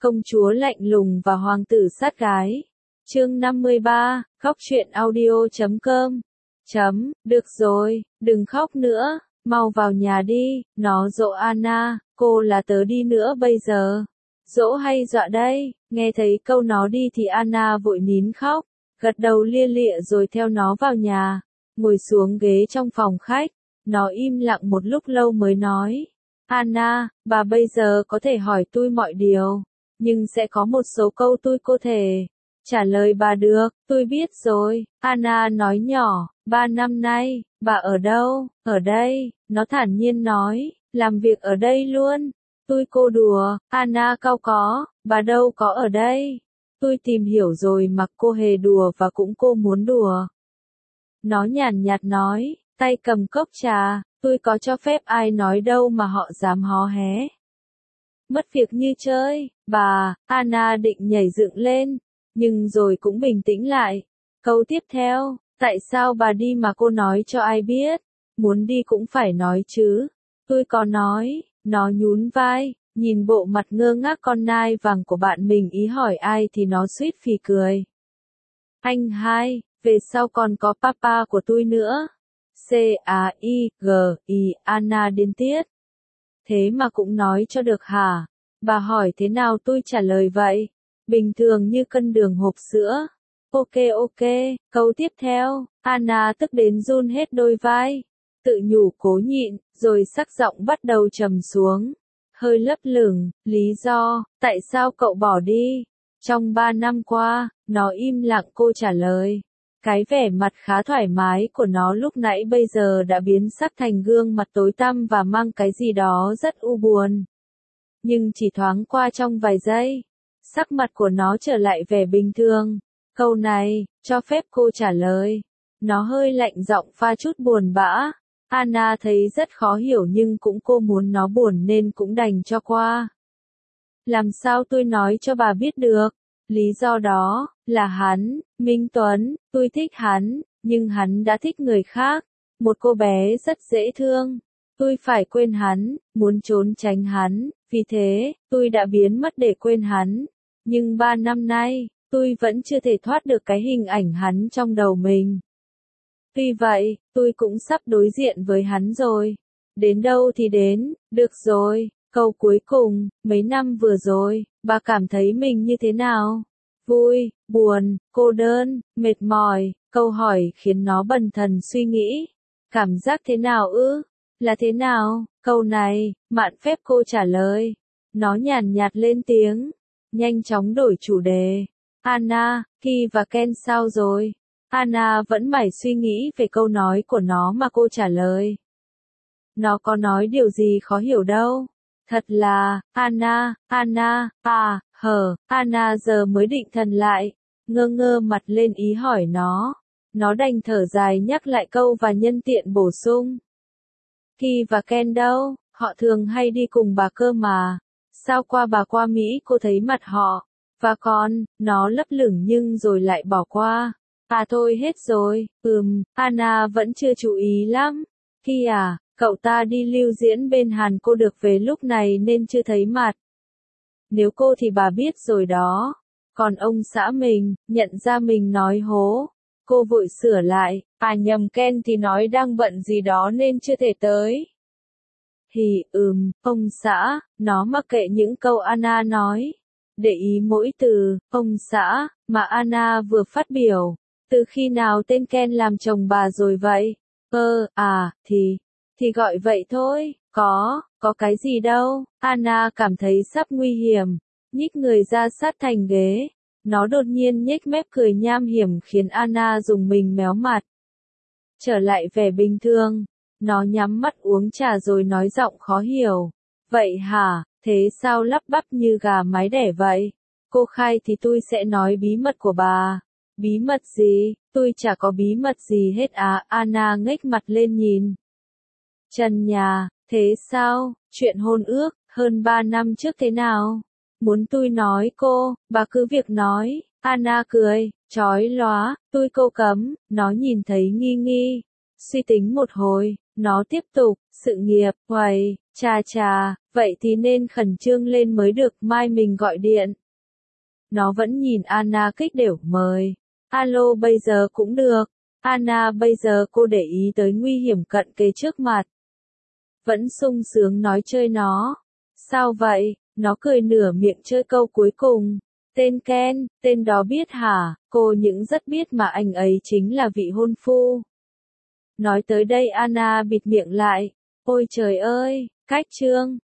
Công chúa lạnh lùng và hoàng tử sát gái. Chương 53, khóc truyện audio.com. Được rồi, đừng khóc nữa, mau vào nhà đi, nó dỗ Anna, cô là tớ đi nữa bây giờ. Dỗ hay dọa đây? Nghe thấy câu nó đi thì Anna vội nín khóc, gật đầu lia lịa rồi theo nó vào nhà, ngồi xuống ghế trong phòng khách. Nó im lặng một lúc lâu mới nói, Anna, bà bây giờ có thể hỏi tôi mọi điều, nhưng sẽ có một số câu tôi có thể trả lời bà được. Tôi biết rồi, Anna nói nhỏ, 3 năm nay, bà ở đâu? Ở đây, nó thản nhiên nói, làm việc ở đây luôn. Tôi cô đùa, Anna cau có, bà đâu có ở đây. Tôi tìm hiểu rồi mà cô hề đùa và cũng cô muốn đùa. Nó nhàn nhạt nói, tay cầm cốc trà, tôi có cho phép ai nói đâu mà họ dám hó hé. Mất việc như chơi, bà. Anna định nhảy dựng lên, nhưng rồi cũng bình tĩnh lại. Câu tiếp theo, tại sao bà đi mà cô nói cho ai biết? Muốn đi cũng phải nói chứ. Tôi có nói. Nó nhún vai, nhìn bộ mặt ngơ ngác con nai vàng của bạn mình ý hỏi ai thì nó suýt phì cười. Anh hai, về sau còn có papa của tôi nữa. C-A-I-G-I, Anna điên tiết. Thế mà cũng nói cho được hả? Bà hỏi thế nào tôi trả lời vậy? Bình thường như cân đường hộp sữa. Ok, câu tiếp theo, Anna tức đến run hết đôi vai. Tự nhủ cố nhịn, rồi sắc giọng bắt đầu trầm xuống. Hơi lấp lửng, lý do, tại sao cậu bỏ đi? Trong 3 năm qua, nó im lặng cô trả lời. Cái vẻ mặt khá thoải mái của nó lúc nãy bây giờ đã biến sắc thành gương mặt tối tăm và mang cái gì đó rất u buồn. Nhưng chỉ thoáng qua trong vài giây, sắc mặt của nó trở lại vẻ bình thường. Câu này, cho phép cô trả lời. Nó hơi lạnh giọng pha chút buồn bã. Anna thấy rất khó hiểu nhưng cũng cô muốn nó buồn nên cũng đành cho qua. Làm sao tôi nói cho bà biết được? Lý do đó là hắn, Minh Tuấn, tôi thích hắn, nhưng hắn đã thích người khác, một cô bé rất dễ thương. Tôi phải quên hắn, muốn trốn tránh hắn, vì thế, tôi đã biến mất để quên hắn. Nhưng 3 năm nay, tôi vẫn chưa thể thoát được cái hình ảnh hắn trong đầu mình. Tuy vậy, tôi cũng sắp đối diện với hắn rồi. Đến đâu thì đến, được rồi. Câu cuối cùng, mấy năm vừa rồi, bà cảm thấy mình như thế nào? Vui, buồn, cô đơn, mệt mỏi. Câu hỏi khiến nó bần thần suy nghĩ. Cảm giác thế nào ư? Là thế nào? Câu này, mạn phép cô trả lời. Nó nhàn nhạt lên tiếng. Nhanh chóng đổi chủ đề. Anna, Ki và Ken sao rồi? Anna vẫn mải suy nghĩ về câu nói của nó mà cô trả lời. Nó có nói điều gì khó hiểu đâu. Thật là, Anna, Anna giờ mới định thần lại, ngơ mặt lên ý hỏi nó. Nó đành thở dài nhắc lại câu và nhân tiện bổ sung. Ki và Ken đâu, họ thường hay đi cùng bà cơ mà. Sao bà qua Mỹ cô thấy mặt họ, và còn, nó lấp lửng nhưng rồi lại bỏ qua. À thôi hết rồi, Anna vẫn chưa chú ý lắm. Ki à, cậu ta đi lưu diễn bên Hàn cô được về lúc này nên chưa thấy mặt. Nếu cô thì bà biết rồi đó. Còn ông xã mình, nhận ra mình nói hố. Cô vội sửa lại, nhầm Ken thì nói đang bận gì đó nên chưa thể tới. Thì ông xã, nó mặc kệ những câu Anna nói. Để ý mỗi từ, ông xã, mà Anna vừa phát biểu. Từ khi nào tên Ken làm chồng bà rồi vậy? Thì gọi vậy thôi, có cái gì đâu. Anna cảm thấy sắp nguy hiểm, nhích người ra sát thành ghế. Nó đột nhiên nhếch mép cười nham hiểm khiến Anna rùng mình méo mặt. Trở lại vẻ bình thường, nó nhắm mắt uống trà rồi nói giọng khó hiểu. Vậy hả, thế sao lắp bắp như gà mái đẻ vậy? Cô khai thì tôi sẽ nói bí mật của bà. Bí mật gì? Tôi chả có bí mật gì hết à? Anna ngếch mặt lên nhìn trần nhà. Thế sao? Chuyện hôn ước, hơn 3 năm trước thế nào? Muốn tôi nói cô, bà cứ việc nói. Anna cười, chói lóa, tôi cô cấm. Nó nhìn thấy nghi nghi. Suy tính một hồi, nó tiếp tục, sự nghiệp, Chà chà, vậy thì nên khẩn trương lên mới được, mai mình gọi điện. Nó vẫn nhìn Anna kích đều mời. Alo bây giờ cũng được. Anna bây giờ cô để ý tới nguy hiểm cận kề trước mặt. Vẫn sung sướng nói chơi nó. Sao vậy? Nó cười nửa miệng chơi câu cuối cùng. Tên Ken, tên đó biết hả? Cô những rất biết mà anh ấy chính là vị hôn phu. Nói tới đây Anna bịt miệng lại. Ôi trời ơi, cách chương.